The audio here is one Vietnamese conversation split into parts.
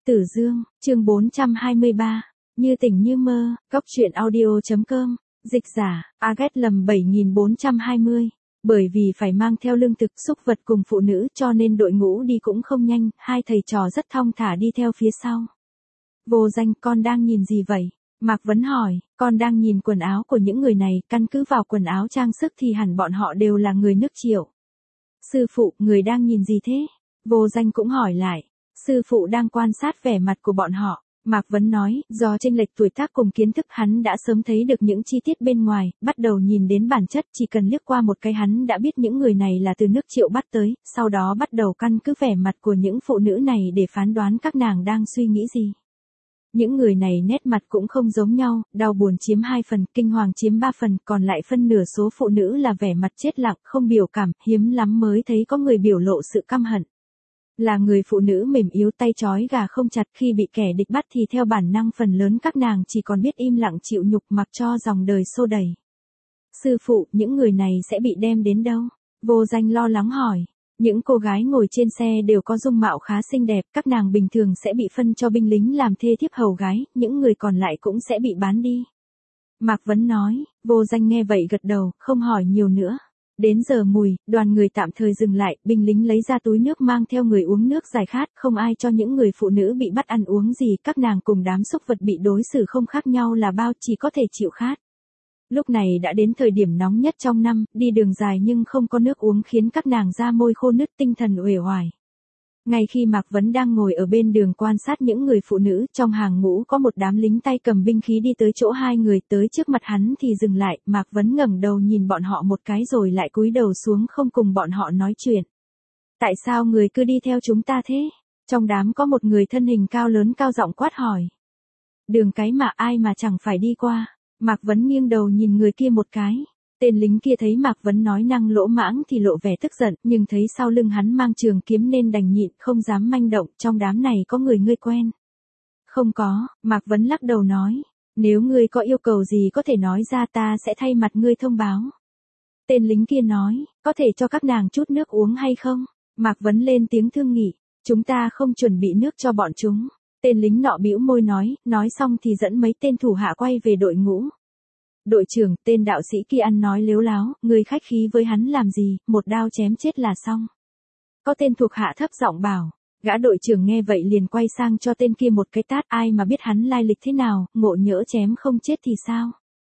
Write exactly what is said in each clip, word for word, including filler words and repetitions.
Tử Dương, chương bốn trăm hai mươi ba, Như tỉnh như mơ, Cóc truyện audio.com, dịch giả, Agat lầm bảy nghìn bốn trăm hai mươi. Bởi vì phải mang theo lương thực, súc vật cùng phụ nữ cho nên đội ngũ đi cũng không nhanh, hai thầy trò rất thong thả đi theo phía sau. Vô Danh, con đang nhìn gì vậy? Mạc Vấn hỏi, con đang nhìn quần áo của những người này, căn cứ vào quần áo trang sức thì hẳn bọn họ đều là người nước Triệu. Sư phụ, người đang nhìn gì thế? Vô Danh cũng hỏi lại. Sư phụ đang quan sát vẻ mặt của bọn họ. Mạc Vấn nói, do chênh lệch tuổi tác cùng kiến thức hắn đã sớm thấy được những chi tiết bên ngoài, bắt đầu nhìn đến bản chất, chỉ cần liếc qua một cái hắn đã biết những người này là từ nước Triệu bắt tới, sau đó bắt đầu căn cứ vẻ mặt của những phụ nữ này để phán đoán các nàng đang suy nghĩ gì. Những người này nét mặt cũng không giống nhau, đau buồn chiếm hai phần, kinh hoàng chiếm ba phần, còn lại phân nửa số phụ nữ là vẻ mặt chết lặng, không biểu cảm, hiếm lắm mới thấy có người biểu lộ sự căm hận. Là người phụ nữ mềm yếu tay trói gà không chặt, khi bị kẻ địch bắt thì theo bản năng phần lớn các nàng chỉ còn biết im lặng chịu nhục mặc cho dòng đời xô đẩy. Sư phụ, những người này sẽ bị đem đến đâu? Vô Danh lo lắng hỏi. Những cô gái ngồi trên xe đều có dung mạo khá xinh đẹp, các nàng bình thường sẽ bị phân cho binh lính làm thê thiếp hầu gái, những người còn lại cũng sẽ bị bán đi. Mạc Vấn nói. Vô Danh nghe vậy gật đầu, không hỏi nhiều nữa. Đến giờ mùi, đoàn người tạm thời dừng lại, binh lính lấy ra túi nước mang theo người uống nước giải khát, không ai cho những người phụ nữ bị bắt ăn uống gì, các nàng cùng đám súc vật bị đối xử không khác nhau là bao, chỉ có thể chịu khát. Lúc này đã đến thời điểm nóng nhất trong năm, đi đường dài nhưng không có nước uống khiến các nàng da môi khô nứt, tinh thần uể oải. Ngay khi Mạc Vấn đang ngồi ở bên đường quan sát những người phụ nữ, trong hàng ngũ có một đám lính tay cầm binh khí đi tới chỗ hai người, tới trước mặt hắn thì dừng lại, Mạc Vấn ngẩng đầu nhìn bọn họ một cái rồi lại cúi đầu xuống không cùng bọn họ nói chuyện. Tại sao người cứ đi theo chúng ta thế? Trong đám có một người thân hình cao lớn cao giọng quát hỏi. Đường cái mà ai mà chẳng phải đi qua. Mạc Vấn nghiêng đầu nhìn người kia một cái. Tên lính kia thấy Mạc Vấn nói năng lỗ mãng thì lộ vẻ tức giận, nhưng thấy sau lưng hắn mang trường kiếm nên đành nhịn, không dám manh động, trong đám này có người ngươi quen. Không có, Mạc Vấn lắc đầu nói, nếu ngươi có yêu cầu gì có thể nói ra, ta sẽ thay mặt ngươi thông báo. Tên lính kia nói, có thể cho các nàng chút nước uống hay không? Mạc Vấn lên tiếng thương nghị, chúng ta không chuẩn bị nước cho bọn chúng. Tên lính nọ bĩu môi nói, nói xong thì dẫn mấy tên thủ hạ quay về đội ngũ. Đội trưởng, tên đạo sĩ kia ăn nói lếu láo, người khách khí với hắn làm gì, một đao chém chết là xong. Có tên thuộc hạ thấp giọng bảo, gã đội trưởng nghe vậy liền quay sang cho tên kia một cái tát, ai mà biết hắn lai lịch thế nào, ngộ nhỡ chém không chết thì sao?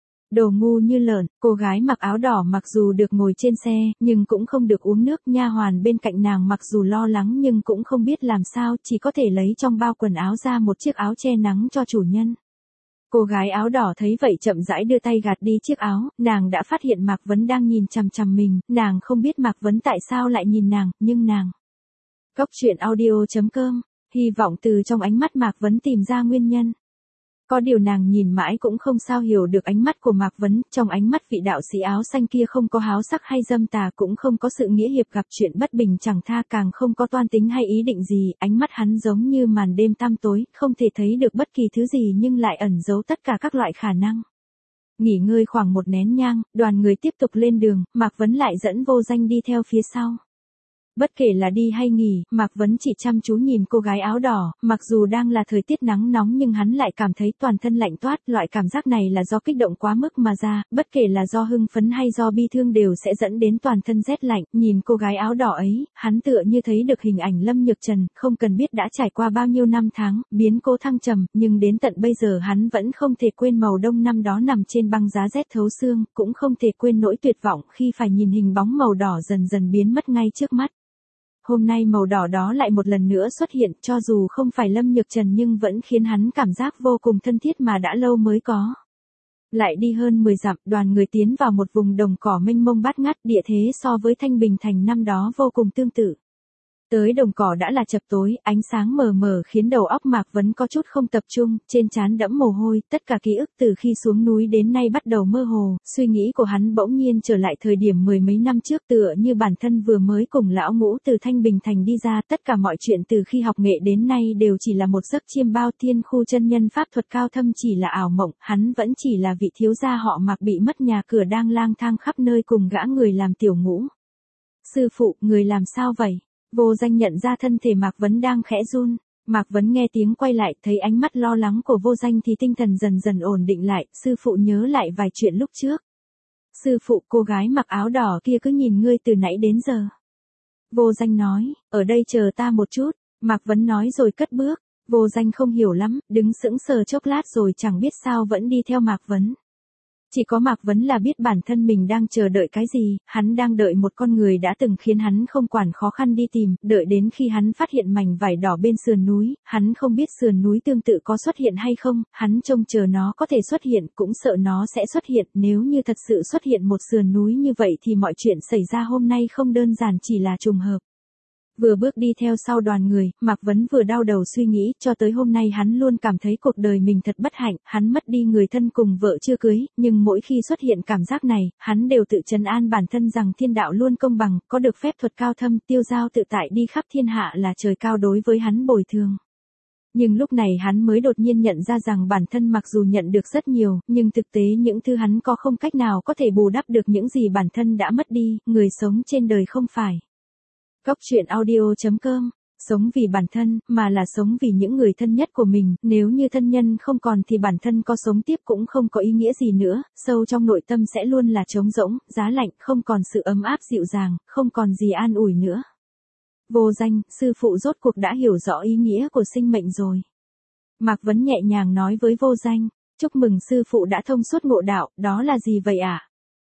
Đồ ngu như lợn, cô gái mặc áo đỏ mặc dù được ngồi trên xe, nhưng cũng không được uống nước, nha hoàn bên cạnh nàng mặc dù lo lắng nhưng cũng không biết làm sao, chỉ có thể lấy trong bao quần áo ra một chiếc áo che nắng cho chủ nhân. Cô gái áo đỏ thấy vậy chậm rãi đưa tay gạt đi chiếc áo, nàng đã phát hiện Mạc Vấn đang nhìn chằm chằm mình, nàng không biết Mạc Vấn tại sao lại nhìn nàng, nhưng nàng. Cóc truyện audio.com, hy vọng từ trong ánh mắt Mạc Vấn tìm ra nguyên nhân. Có điều nàng nhìn mãi cũng không sao hiểu được ánh mắt của Mạc Vấn, trong ánh mắt vị đạo sĩ áo xanh kia không có háo sắc hay dâm tà, cũng không có sự nghĩa hiệp gặp chuyện bất bình chẳng tha, càng không có toan tính hay ý định gì, ánh mắt hắn giống như màn đêm tăm tối, không thể thấy được bất kỳ thứ gì nhưng lại ẩn giấu tất cả các loại khả năng. Nghỉ ngơi khoảng một nén nhang, đoàn người tiếp tục lên đường, Mạc Vấn lại dẫn Vô Danh đi theo phía sau. Bất kể là đi hay nghỉ, Mạc Vấn chỉ chăm chú nhìn cô gái áo đỏ, mặc dù đang là thời tiết nắng nóng nhưng hắn lại cảm thấy toàn thân lạnh toát, loại cảm giác này là do kích động quá mức mà ra, bất kể là do hưng phấn hay do bi thương đều sẽ dẫn đến toàn thân rét lạnh, nhìn cô gái áo đỏ ấy, hắn tựa như thấy được hình ảnh Lâm Nhược Trần, không cần biết đã trải qua bao nhiêu năm tháng, biến cố thăng trầm, nhưng đến tận bây giờ hắn vẫn không thể quên màu đông năm đó nằm trên băng giá rét thấu xương, cũng không thể quên nỗi tuyệt vọng khi phải nhìn hình bóng màu đỏ dần dần biến mất ngay trước mắt. Hôm nay màu đỏ đó lại một lần nữa xuất hiện, cho dù không phải Lâm Nhược Trần nhưng vẫn khiến hắn cảm giác vô cùng thân thiết mà đã lâu mới có. Lại đi hơn mười dặm, đoàn người tiến vào một vùng đồng cỏ mênh mông bát ngát, địa thế so với Thanh Bình Thành năm đó vô cùng tương tự. Tới đồng cỏ đã là chập tối, ánh sáng mờ mờ khiến đầu óc Mạc Vấn có chút không tập trung, trên trán đẫm mồ hôi, tất cả ký ức từ khi xuống núi đến nay bắt đầu mơ hồ, suy nghĩ của hắn bỗng nhiên trở lại thời điểm mười mấy năm trước, tựa như bản thân vừa mới cùng lão ngũ từ Thanh Bình Thành đi ra, tất cả mọi chuyện từ khi học nghệ đến nay đều chỉ là một giấc chiêm bao, thiên khu chân nhân pháp thuật cao thâm chỉ là ảo mộng, hắn vẫn chỉ là vị thiếu gia họ Mạc bị mất nhà cửa đang lang thang khắp nơi cùng gã người làm tiểu ngũ. Sư phụ, người làm sao vậy? Vô Danh nhận ra thân thể Mạc Vấn đang khẽ run. Mạc Vấn nghe tiếng quay lại, thấy ánh mắt lo lắng của Vô Danh thì tinh thần dần dần ổn định lại, sư phụ nhớ lại vài chuyện lúc trước. Sư phụ, cô gái mặc áo đỏ kia cứ nhìn ngươi từ nãy đến giờ. Vô Danh nói, ở đây chờ ta một chút, Mạc Vấn nói rồi cất bước. Vô Danh không hiểu lắm, đứng sững sờ chốc lát rồi chẳng biết sao vẫn đi theo Mạc Vấn. Chỉ có Mạc Vấn là biết bản thân mình đang chờ đợi cái gì, hắn đang đợi một con người đã từng khiến hắn không quản khó khăn đi tìm, đợi đến khi hắn phát hiện mảnh vải đỏ bên sườn núi, hắn không biết sườn núi tương tự có xuất hiện hay không, hắn trông chờ nó có thể xuất hiện, cũng sợ nó sẽ xuất hiện, nếu như thật sự xuất hiện một sườn núi như vậy thì mọi chuyện xảy ra hôm nay không đơn giản chỉ là trùng hợp. Vừa bước đi theo sau đoàn người, Mạc Vấn vừa đau đầu suy nghĩ, cho tới hôm nay hắn luôn cảm thấy cuộc đời mình thật bất hạnh, hắn mất đi người thân cùng vợ chưa cưới, nhưng mỗi khi xuất hiện cảm giác này, hắn đều tự trấn an bản thân rằng thiên đạo luôn công bằng, có được phép thuật cao thâm, tiêu giao tự tại đi khắp thiên hạ là trời cao đối với hắn bồi thường. Nhưng lúc này hắn mới đột nhiên nhận ra rằng bản thân mặc dù nhận được rất nhiều, nhưng thực tế những thứ hắn có không cách nào có thể bù đắp được những gì bản thân đã mất đi, người sống trên đời không phải Cốc truyện audio chấm com, sống vì bản thân, mà là sống vì những người thân nhất của mình, nếu như thân nhân không còn thì bản thân có sống tiếp cũng không có ý nghĩa gì nữa, sâu trong nội tâm sẽ luôn là trống rỗng, giá lạnh, không còn sự ấm áp dịu dàng, không còn gì an ủi nữa. Vô Danh, sư phụ rốt cuộc đã hiểu rõ ý nghĩa của sinh mệnh rồi. Mạc Vấn nhẹ nhàng nói với Vô Danh, chúc mừng sư phụ đã thông suốt ngộ đạo, đó là gì vậy ạ? À?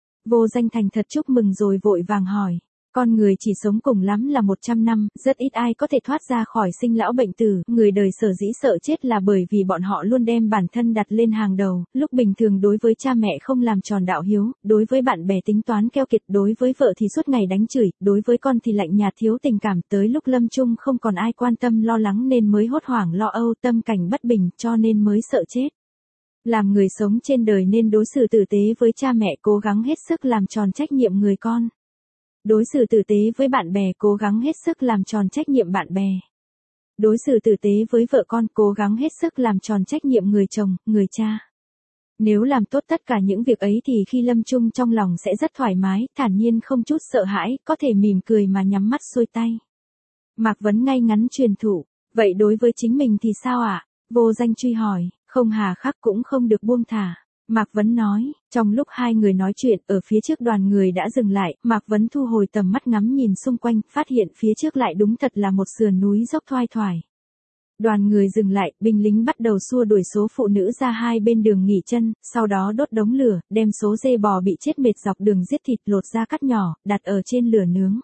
Vô Danh thành thật chúc mừng rồi vội vàng hỏi. Con người chỉ sống cùng lắm là một trăm năm, rất ít ai có thể thoát ra khỏi sinh lão bệnh tử, người đời sở dĩ sợ chết là bởi vì bọn họ luôn đem bản thân đặt lên hàng đầu, lúc bình thường đối với cha mẹ không làm tròn đạo hiếu, đối với bạn bè tính toán keo kiệt, đối với vợ thì suốt ngày đánh chửi, đối với con thì lạnh nhạt thiếu tình cảm, tới lúc lâm chung không còn ai quan tâm lo lắng nên mới hốt hoảng lo âu, tâm cảnh bất bình, cho nên mới sợ chết. Làm người sống trên đời nên đối xử tử tế với cha mẹ, cố gắng hết sức làm tròn trách nhiệm người con. Đối xử tử tế với bạn bè, cố gắng hết sức làm tròn trách nhiệm bạn bè. Đối xử tử tế với vợ con, cố gắng hết sức làm tròn trách nhiệm người chồng, người cha. Nếu làm tốt tất cả những việc ấy thì khi lâm chung trong lòng sẽ rất thoải mái, thản nhiên không chút sợ hãi, có thể mỉm cười mà nhắm mắt xuôi tay. Mạc Vấn ngay ngắn truyền thụ, vậy đối với chính mình thì sao ạ? À? Vô Danh truy hỏi, không hà khắc cũng không được buông thả. Mạc Vấn nói, trong lúc hai người nói chuyện, ở phía trước đoàn người đã dừng lại, Mạc Vấn thu hồi tầm mắt ngắm nhìn xung quanh, phát hiện phía trước lại đúng thật là một sườn núi dốc thoai thoải. Đoàn người dừng lại, binh lính bắt đầu xua đuổi số phụ nữ ra hai bên đường nghỉ chân, sau đó đốt đống lửa, đem số dê bò bị chết mệt dọc đường giết thịt lột ra cắt nhỏ, đặt ở trên lửa nướng.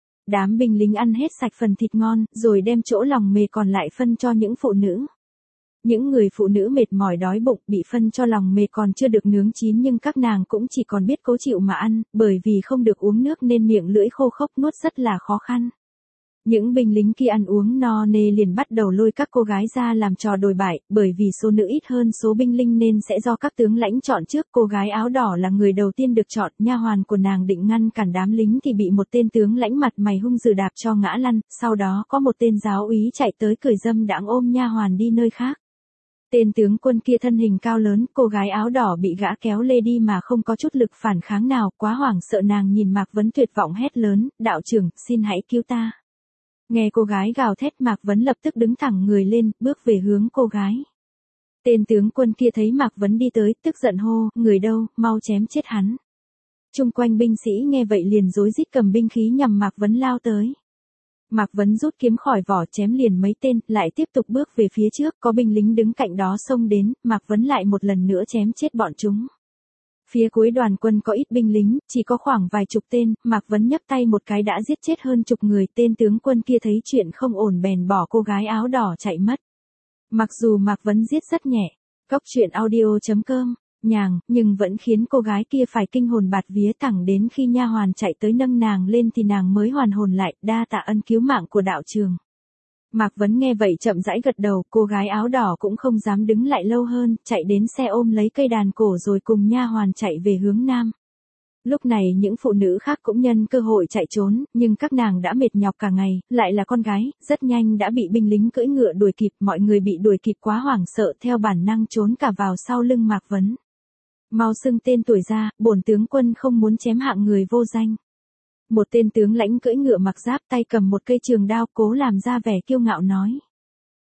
Đám binh lính ăn hết sạch phần thịt ngon, rồi đem chỗ lòng mề còn lại phân cho những phụ nữ. Những người phụ nữ mệt mỏi đói bụng bị phân cho lòng mề còn chưa được nướng chín nhưng các nàng cũng chỉ còn biết cố chịu mà ăn, bởi vì không được uống nước nên miệng lưỡi khô khốc nuốt rất là khó khăn. Những binh lính kia ăn uống no nê liền bắt đầu lôi các cô gái ra làm trò đồi bại, bởi vì số nữ ít hơn số binh lính nên sẽ do các tướng lãnh chọn trước. Cô gái áo đỏ là người đầu tiên được chọn, nha hoàn của nàng định ngăn cản đám lính thì bị một tên tướng lãnh mặt mày hung dữ đạp cho ngã lăn, sau đó có một tên giáo úy chạy tới cười dâm đãng ôm nha hoàn đi nơi khác. Tên tướng quân kia thân hình cao lớn, cô gái áo đỏ bị gã kéo lê đi mà không có chút lực phản kháng nào, quá hoảng sợ nàng nhìn Mạc Vấn tuyệt vọng hét lớn, đạo trưởng, xin hãy cứu ta. Nghe cô gái gào thét Mạc Vấn lập tức đứng thẳng người lên, bước về hướng cô gái. Tên tướng quân kia thấy Mạc Vấn đi tới, tức giận hô, người đâu, mau chém chết hắn. Chung quanh binh sĩ nghe vậy liền rối rít cầm binh khí nhằm Mạc Vấn lao tới. Mạc Vấn rút kiếm khỏi vỏ chém liền mấy tên, lại tiếp tục bước về phía trước, có binh lính đứng cạnh đó xông đến, Mạc Vấn lại một lần nữa chém chết bọn chúng. Phía cuối đoàn quân có ít binh lính, chỉ có khoảng vài chục tên, Mạc Vấn nhấc tay một cái đã giết chết hơn chục người, tên tướng quân kia thấy chuyện không ổn bèn bỏ cô gái áo đỏ chạy mất. Mặc dù Mạc Vấn giết rất nhẹ, Cốc truyện audio chấm com, nhàng, nhưng vẫn khiến cô gái kia phải kinh hồn bạt vía, thẳng đến khi nha hoàn chạy tới nâng nàng lên thì nàng mới hoàn hồn lại, đa tạ ân cứu mạng của đạo trường. Mạc Vấn nghe vậy chậm rãi gật đầu, cô gái áo đỏ cũng không dám đứng lại lâu hơn, chạy đến xe ôm lấy cây đàn cổ rồi cùng nha hoàn chạy về hướng nam. Lúc này những phụ nữ khác cũng nhân cơ hội chạy trốn, nhưng các nàng đã mệt nhọc cả ngày, lại là con gái, rất nhanh đã bị binh lính cưỡi ngựa đuổi kịp, mọi người bị đuổi kịp quá hoảng sợ theo bản năng trốn cả vào sau lưng Mạc Vấn. Mau xưng tên tuổi ra, bổn tướng quân không muốn chém hạng người vô danh. Một tên tướng lãnh cưỡi ngựa mặc giáp tay cầm một cây trường đao cố làm ra vẻ kiêu ngạo nói.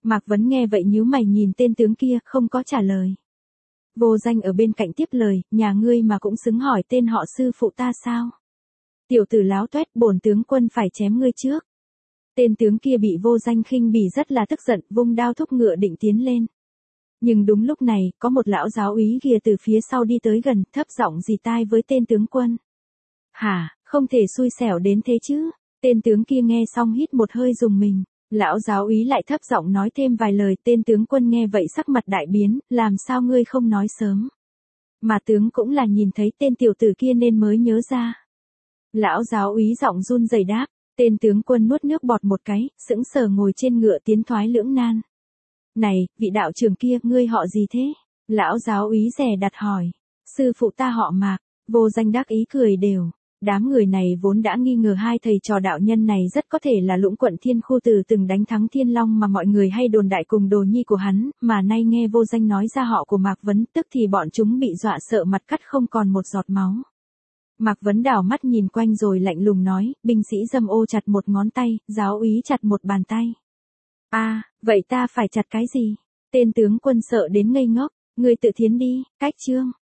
Mạc Vấn nghe vậy nhíu mày nhìn tên tướng kia, không có trả lời. Vô Danh ở bên cạnh tiếp lời, nhà ngươi mà cũng xứng hỏi tên họ sư phụ ta sao? Tiểu tử láo tuét, bổn tướng quân phải chém ngươi trước. Tên tướng kia bị Vô Danh khinh bỉ rất là tức giận, vung đao thúc ngựa định tiến lên. Nhưng đúng lúc này, có một lão giáo úy ghìa từ phía sau đi tới gần, thấp giọng rì tai với tên tướng quân. Hả, không thể xui xẻo đến thế chứ? Tên tướng kia nghe xong hít một hơi rùng mình. Lão giáo úy lại thấp giọng nói thêm vài lời, tên tướng quân nghe vậy sắc mặt đại biến, làm sao ngươi không nói sớm? Mà tướng cũng là nhìn thấy tên tiểu tử kia nên mới nhớ ra. Lão giáo úy giọng run rẩy đáp, tên tướng quân nuốt nước bọt một cái, sững sờ ngồi trên ngựa tiến thoái lưỡng nan. Này, vị đạo trưởng kia, ngươi họ gì thế? Lão giáo úy dè đặt hỏi. Sư phụ ta họ Mạc. Vô Danh đắc ý cười đều. Đám người này vốn đã nghi ngờ hai thầy trò đạo nhân này rất có thể là Lũng quận Thiên Khu Từ từng đánh thắng Thiên Long mà mọi người hay đồn đại cùng đồ nhi của hắn, mà nay nghe Vô Danh nói ra họ của Mạc Vấn, tức thì bọn chúng bị dọa sợ mặt cắt không còn một giọt máu. Mạc Vấn đảo mắt nhìn quanh rồi lạnh lùng nói, binh sĩ Dâm Ô chặt một ngón tay, giáo úy chặt một bàn tay. A, à, vậy ta phải chặt cái gì? Tên tướng quân sợ đến ngây ngốc, ngươi tự thiến đi, cách chương.